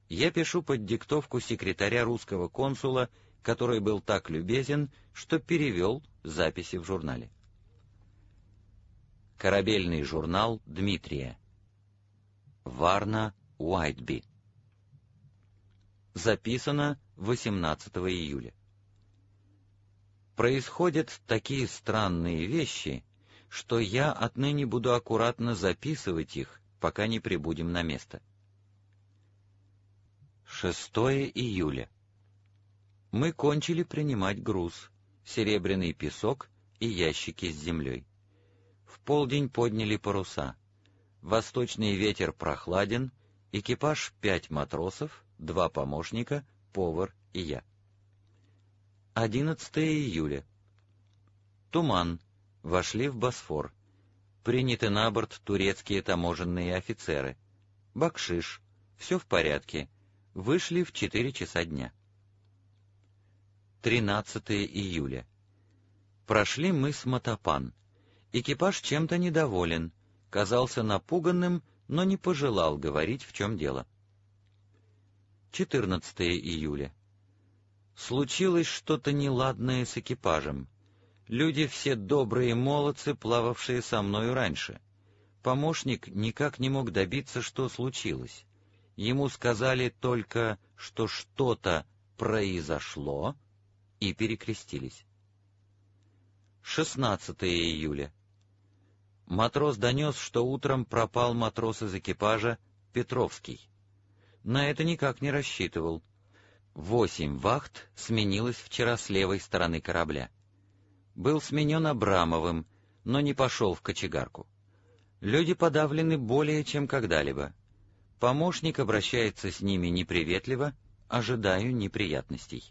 Я пишу под диктовку секретаря русского консула, который был так любезен, что перевел записи в журнале. Корабельный журнал Дмитрия. Варна, Уайтби. Записано 18 июля. Происходят такие странные вещи, что я отныне буду аккуратно записывать их, пока не прибудем на место. 6 июля. Мы кончили принимать груз, серебряный песок и ящики с землей. В полдень подняли паруса. Восточный ветер прохладен, экипаж 5 матросов, 2 помощника, повар и я. 11 июля. Туман. Вошли в Босфор. Приняты на борт турецкие таможенные офицеры. Бакшиш. Все в порядке. Вышли в 4 часа дня. 13 июля. Прошли мыс Матапан. Экипаж чем-то недоволен. Казался напуганным, но не пожелал говорить, в чем дело. 14 июля. Случилось что-то неладное с экипажем. Люди все добрые молодцы, плававшие со мною раньше. Помощник никак не мог добиться, что случилось. Ему сказали только, что что-то произошло, и перекрестились. 16 июля. Матрос донес, что утром пропал матрос из экипажа Петровский. На это никак не рассчитывал. 8 вахт сменилось вчера с левой стороны корабля. Был сменен Абрамовым, но не пошел в кочегарку. Люди подавлены более чем когда-либо. Помощник обращается с ними неприветливо, ожидаю неприятностей.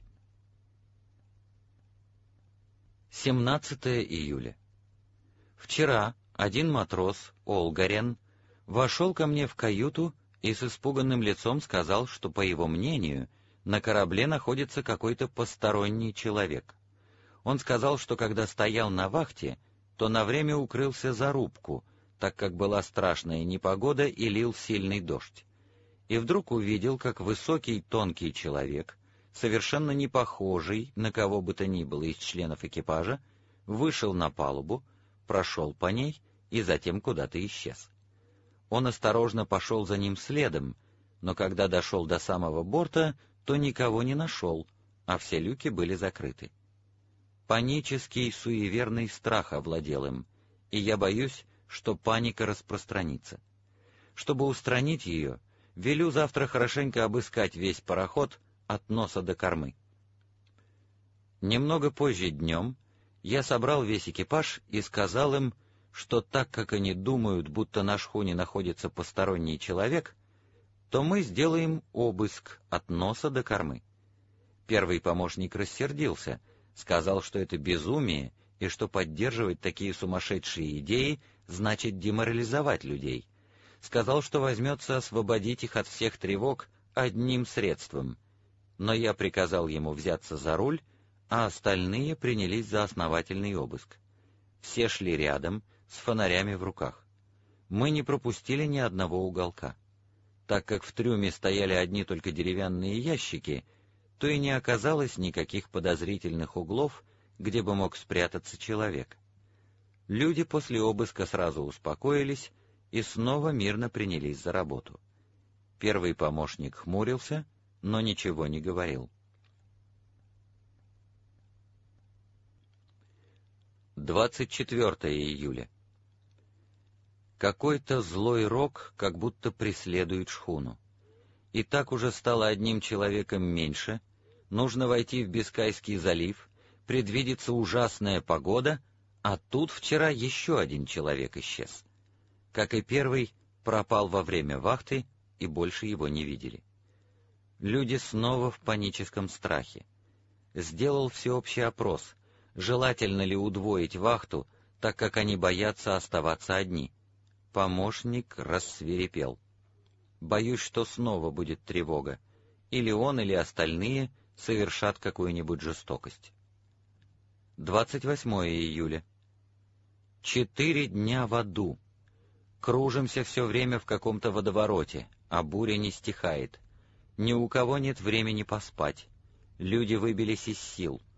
17 июля. Вчера один матрос, Олгарен, вошел ко мне в каюту и с испуганным лицом сказал, что, по его мнению, на корабле находится какой-то посторонний человек. Он сказал, что когда стоял на вахте, то на время укрылся за рубку, так как была страшная непогода и лил сильный дождь. И вдруг увидел, как высокий тонкий человек, совершенно не похожий на кого бы то ни было из членов экипажа, вышел на палубу, прошел по ней и затем куда-то исчез. Он осторожно пошел за ним следом, но когда дошел до самого борта, то никого не нашел, а все люки были закрыты. Панический, суеверный страх овладел им, и я боюсь, что паника распространится. Чтобы устранить ее, велю завтра хорошенько обыскать весь пароход от носа до кормы. Немного позже днем я собрал весь экипаж и сказал им, что так как они думают, будто на шхуне находится посторонний человек, то мы сделаем обыск от носа до кормы. Первый помощник рассердился, сказал, что это безумие, и что поддерживать такие сумасшедшие идеи значит деморализовать людей. Сказал, что возьмется освободить их от всех тревог одним средством. Но я приказал ему взяться за руль, а остальные принялись за основательный обыск. Все шли рядом, с фонарями в руках. Мы не пропустили ни одного уголка. Так как в трюме стояли одни только деревянные ящики, то и не оказалось никаких подозрительных углов, где бы мог спрятаться человек. Люди после обыска сразу успокоились и снова мирно принялись за работу. Первый помощник хмурился, но ничего не говорил. 24 июля. Какой-то злой рок как будто преследует шхуну. И так уже стало одним человеком меньше, нужно войти в Бискайский залив, предвидится ужасная погода, а тут вчера еще один человек исчез. Как и первый, пропал во время вахты, и больше его не видели. Люди снова в паническом страхе. Сделал всеобщий опрос, желательно ли удвоить вахту, так как они боятся оставаться одни. Помощник рассвирепел. Боюсь, что снова будет тревога. Или он, или остальные совершат какую-нибудь жестокость. 28 июля. 4 дня в аду. Кружимся все время в каком-то водовороте, а буря не стихает. Ни у кого нет времени поспать. Люди выбились из сил.